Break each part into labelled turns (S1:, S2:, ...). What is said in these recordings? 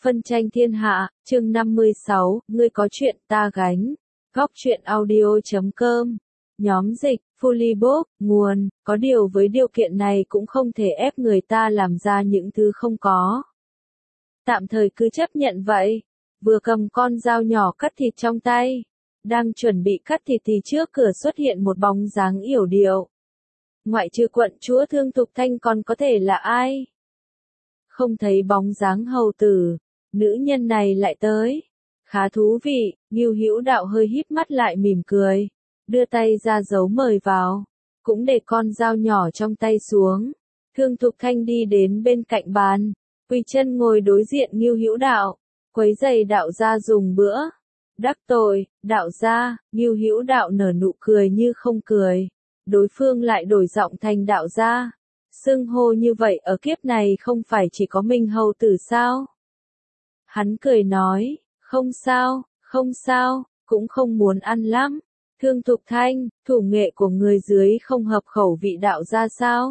S1: Phân tranh thiên hạ, chương 56, ngươi có chuyện ta gánh. Góc truyện audio.com. Nhóm dịch, Fullybook, nguồn, có điều với điều kiện này cũng không thể ép người ta làm ra những thứ không có. Tạm thời cứ chấp nhận vậy. Vừa cầm con dao nhỏ cắt thịt trong tay. Đang chuẩn bị cắt thịt thì trước cửa xuất hiện một bóng dáng yểu điệu. Ngoại trừ quận chúa Thương Thục Thanh còn có thể là ai? Không thấy bóng dáng hầu tử. Nữ nhân này lại tới. Khá thú vị, Ngưu Hữu Đạo hơi híp mắt lại mỉm cười. Đưa tay ra dấu mời vào. Cũng để con dao nhỏ trong tay xuống. Thương Thục Thanh đi đến bên cạnh bàn. Quỳ chân ngồi đối diện Ngưu Hữu Đạo. Quấy giày đạo gia dùng bữa. Đắc tội, đạo gia, Ngưu Hữu Đạo nở nụ cười như không cười. Đối phương lại đổi giọng thành đạo gia. Xưng hô như vậy ở kiếp này không phải chỉ có mình hầu tử sao? Hắn cười nói, không sao, cũng không muốn ăn lắm. Thương Thục Thanh, thủ nghệ của người dưới không hợp khẩu vị đạo gia sao?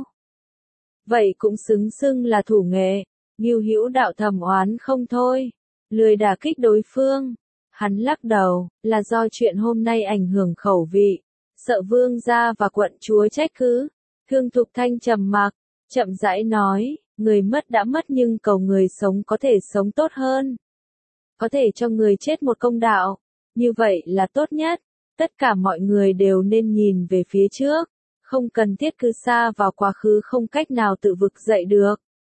S1: Vậy cũng xưng là thủ nghệ. Ngưu Hữu Đạo thầm oán không thôi. Lười đả kích đối phương. Hắn lắc đầu, là do chuyện hôm nay ảnh hưởng khẩu vị. Sợ vương gia và quận chúa trách cứ. Thương Thục Thanh trầm mặc, chậm rãi nói, người mất đã mất nhưng cầu người sống có thể sống tốt hơn. Có thể cho người chết một công đạo. Như vậy là tốt nhất. Tất cả mọi người đều nên nhìn về phía trước. Không cần thiết cứ xa vào quá khứ không cách nào tự vực dậy được.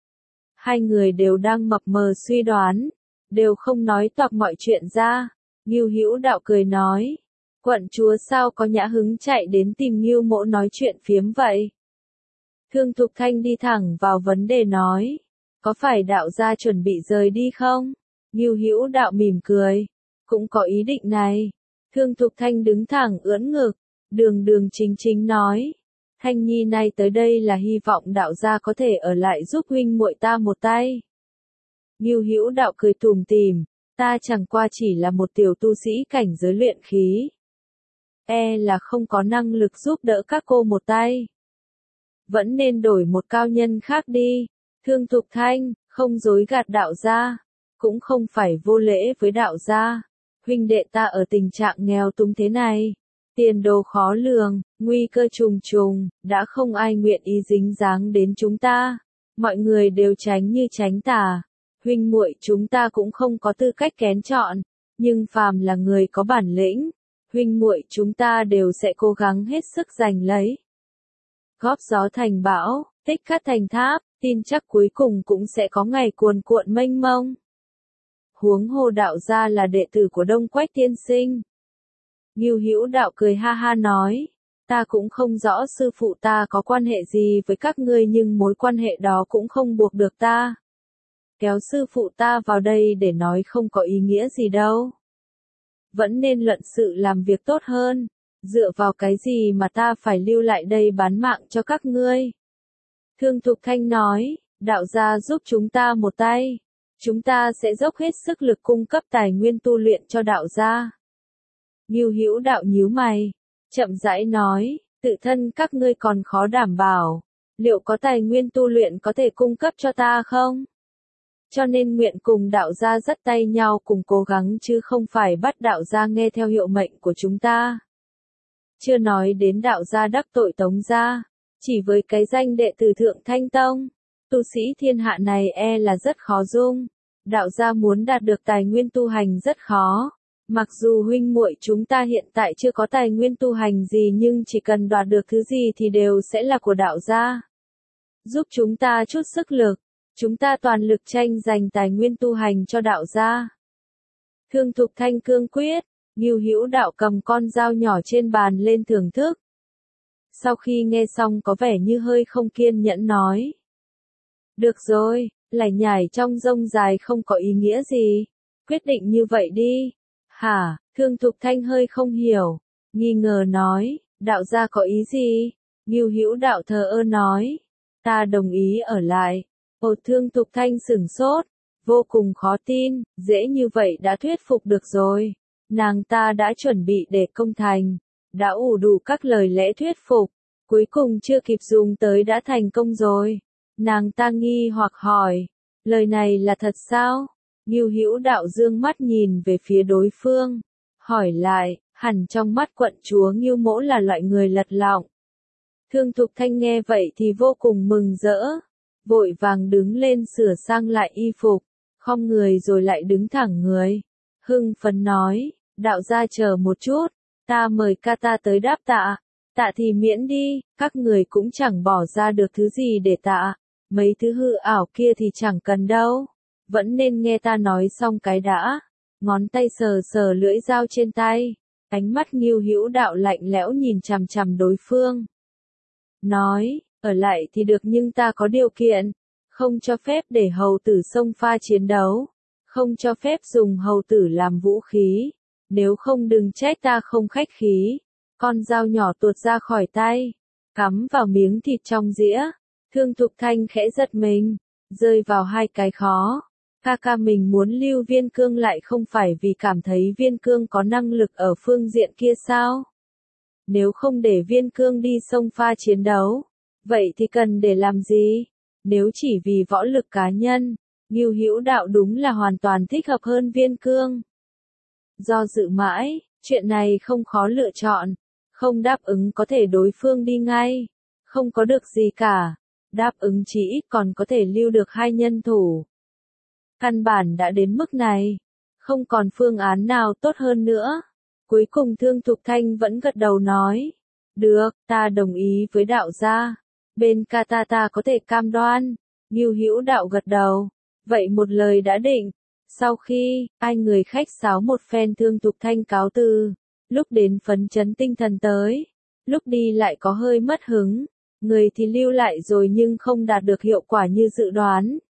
S1: Hai người đều đang mập mờ suy đoán. Đều không nói toạc mọi chuyện ra. Ngưu Hữu Đạo cười nói. Quận chúa sao có nhã hứng chạy đến tìm Ngưu Mỗ nói chuyện phiếm vậy? Thương Thục Thanh đi thẳng vào vấn đề nói. Có phải đạo gia chuẩn bị rời đi không? Ngưu Hữu Đạo mỉm cười. Cũng có ý định này. Thương Thục Thanh đứng thẳng ưỡn ngực. Đường chính nói. Thanh nhi này tới đây là hy vọng đạo gia có thể ở lại giúp huynh muội ta một tay. Ngưu Hữu Đạo cười tủm tỉm. Ta chẳng qua chỉ là một tiểu tu sĩ cảnh giới luyện khí. Là không có năng lực giúp đỡ các cô một tay. Vẫn nên đổi một cao nhân khác đi. Thương Thục Thanh, không dối gạt đạo gia. Cũng không phải vô lễ với đạo gia. Huynh đệ ta ở tình trạng nghèo túng thế này. Tiền đồ khó lường, nguy cơ trùng trùng, đã không ai nguyện ý dính dáng đến chúng ta. Mọi người đều tránh như tránh tà. Huynh muội chúng ta cũng không có tư cách kén chọn. Nhưng phàm là người có bản lĩnh. Huynh muội chúng ta đều sẽ cố gắng hết sức giành lấy. Góp gió thành bão, tích cát thành tháp, tin chắc cuối cùng cũng sẽ có ngày cuồn cuộn mênh mông. Huống hồ đạo gia là đệ tử của Đông Quách tiên sinh. Ngưu Hữu Đạo cười ha ha nói, ta cũng không rõ sư phụ ta có quan hệ gì với các ngươi nhưng mối quan hệ đó cũng không buộc được ta. Kéo sư phụ ta vào đây để nói không có ý nghĩa gì đâu. Vẫn nên luận sự làm việc tốt hơn. Dựa vào cái gì mà ta phải lưu lại đây bán mạng cho các ngươi? Thương Thục Thanh nói, đạo gia giúp chúng ta một tay. Chúng ta sẽ dốc hết sức lực cung cấp tài nguyên tu luyện cho đạo gia. Ngưu Hữu Đạo nhíu mày, chậm rãi nói, tự thân các ngươi còn khó đảm bảo. Liệu có tài nguyên tu luyện có thể cung cấp cho ta không? Cho nên nguyện cùng đạo gia dắt tay nhau cùng cố gắng chứ không phải bắt đạo gia nghe theo hiệu mệnh của chúng ta. Chưa nói đến đạo gia đắc tội Tống gia, chỉ với cái danh đệ tử Thượng Thanh Tông, tu sĩ thiên hạ này là rất khó dung. Đạo gia muốn đạt được tài nguyên tu hành rất khó. Mặc dù huynh muội chúng ta hiện tại chưa có tài nguyên tu hành gì nhưng chỉ cần đoạt được thứ gì thì đều sẽ là của đạo gia. Giúp chúng ta chút sức lực, chúng ta toàn lực tranh giành tài nguyên tu hành cho đạo gia. Thương Thục Thanh cương quyết. Ngưu Hữu Đạo cầm con dao nhỏ trên bàn lên thưởng thức. Sau khi nghe xong có vẻ như hơi không kiên nhẫn nói. Được rồi, lải nhải trong rông dài không có ý nghĩa gì. Quyết định như vậy đi. Hả, Thương Thục Thanh hơi không hiểu. Nghi ngờ nói, đạo gia có ý gì? Ngưu Hữu Đạo thờ ơ nói. Ta đồng ý ở lại. Thương Thục Thanh sửng sốt. Vô cùng khó tin, dễ như vậy đã thuyết phục được rồi. Nàng ta đã chuẩn bị để công thành, đã ủ đủ các lời lẽ thuyết phục, cuối cùng chưa kịp dùng tới đã thành công rồi. Nàng ta nghi hoặc hỏi, lời này là thật sao? Ngưu Hữu Đạo dương mắt nhìn về phía đối phương, hỏi lại, hẳn trong mắt quận chúa Ngưu Mỗ là loại người lật lọng. Thương Thục Thanh nghe vậy thì vô cùng mừng rỡ, vội vàng đứng lên sửa sang lại y phục, khom người rồi lại đứng thẳng người. Hưng phấn nói, đạo gia chờ một chút, ta mời ca ta tới đáp tạ. Tạ thì miễn đi, các người cũng chẳng bỏ ra được thứ gì để tạ, mấy thứ hư ảo kia thì chẳng cần đâu, vẫn nên nghe ta nói xong cái đã. Ngón tay sờ sờ lưỡi dao trên tay, ánh mắt Ngưu Hữu Đạo lạnh lẽo nhìn chằm chằm đối phương. Nói, ở lại thì được nhưng ta có điều kiện, không cho phép để hầu tử xông pha chiến đấu, không cho phép dùng hầu tử làm vũ khí, nếu không đừng trách ta không khách khí. Con dao nhỏ tuột ra khỏi tay, cắm vào miếng thịt trong dĩa. Thương Thục Thanh khẽ giật mình, rơi vào hai cái khó. Ca ca mình muốn lưu Viên Cương lại không phải vì cảm thấy Viên Cương có năng lực ở phương diện kia sao? Nếu không để Viên Cương đi xông pha chiến đấu, vậy thì cần để làm gì? Nếu chỉ vì võ lực cá nhân, Ngưu Hữu Đạo đúng là hoàn toàn thích hợp hơn Viên Cương. Do dự mãi, chuyện này không khó lựa chọn. Không đáp ứng có thể đối phương đi ngay, không có được gì cả. Đáp ứng chỉ ít còn có thể lưu được hai nhân thủ. Căn bản đã đến mức này, không còn phương án nào tốt hơn nữa. Cuối cùng Thương Thục Thanh vẫn gật đầu nói, được, ta đồng ý với đạo gia. Bên ca ta có thể cam đoan. Ngưu Hữu Đạo gật đầu, vậy một lời đã định. Sau khi, ai người khách sáo một phen Thương Thục Thanh cáo từ. Lúc đến phấn chấn tinh thần tới, lúc đi lại có hơi mất hứng, người thì lưu lại rồi nhưng không đạt được hiệu quả như dự đoán.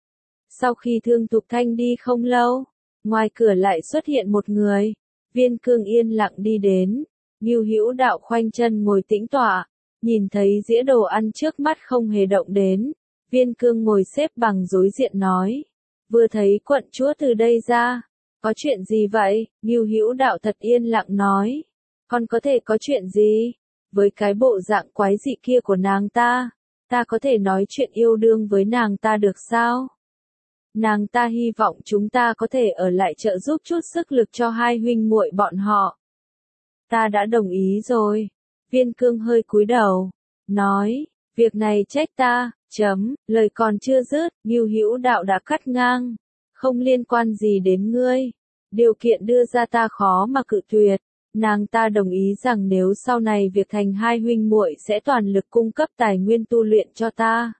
S1: Sau khi Thương Thục Thanh đi không lâu, ngoài cửa lại xuất hiện một người. Viên Cương yên lặng đi đến, Ngưu Hữu Đạo khoanh chân ngồi tĩnh tọa, nhìn thấy dĩa đồ ăn trước mắt không hề động đến. Viên Cương ngồi xếp bằng đối diện nói, vừa thấy quận chúa từ đây ra. Có chuyện gì vậy? Ngưu Hữu Đạo thật yên lặng nói. Con có thể có chuyện gì? Với cái bộ dạng quái dị kia của nàng ta có thể nói chuyện yêu đương với nàng ta được sao? Nàng ta hy vọng chúng ta có thể ở lại trợ giúp chút sức lực cho hai huynh muội bọn họ. Ta đã đồng ý rồi. Viên Cương hơi cúi đầu, nói, việc này trách ta, lời còn chưa dứt, Ngưu Hữu Đạo đã cắt ngang. Không liên quan gì đến ngươi. Điều kiện đưa ra ta khó mà cự tuyệt. Nàng ta đồng ý rằng nếu sau này việc thành hai huynh muội sẽ toàn lực cung cấp tài nguyên tu luyện cho ta.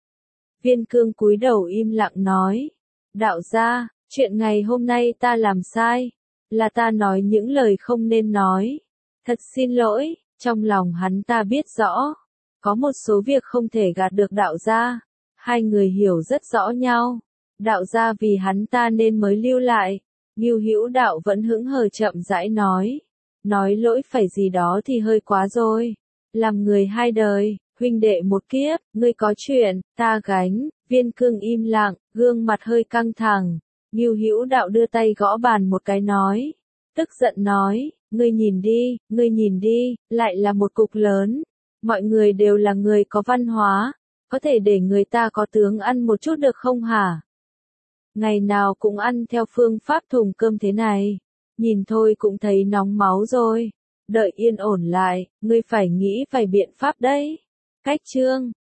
S1: Viên Cương cúi đầu im lặng nói. Đạo gia, chuyện ngày hôm nay ta làm sai. Là ta nói những lời không nên nói. Thật xin lỗi, trong lòng hắn ta biết rõ. Có một số việc không thể gạt được đạo gia. Hai người hiểu rất rõ nhau. Đạo gia vì hắn ta nên mới lưu lại. Ngưu Hữu Đạo vẫn hững hờ chậm rãi nói. Nói lỗi phải gì đó thì hơi quá rồi. Làm người hai đời, huynh đệ một kiếp, ngươi có chuyện, ta gánh. Viên Cương im lặng, gương mặt hơi căng thẳng. Ngưu Hữu Đạo đưa tay gõ bàn một cái nói. Tức giận nói, ngươi nhìn đi, lại là một cục lớn. Mọi người đều là người có văn hóa. Có thể để người ta có tướng ăn một chút được không hả? Ngày nào cũng ăn theo phương pháp thùng cơm thế này. Nhìn thôi cũng thấy nóng máu rồi. Đợi yên ổn lại, ngươi phải nghĩ vài biện pháp đấy. Cách chương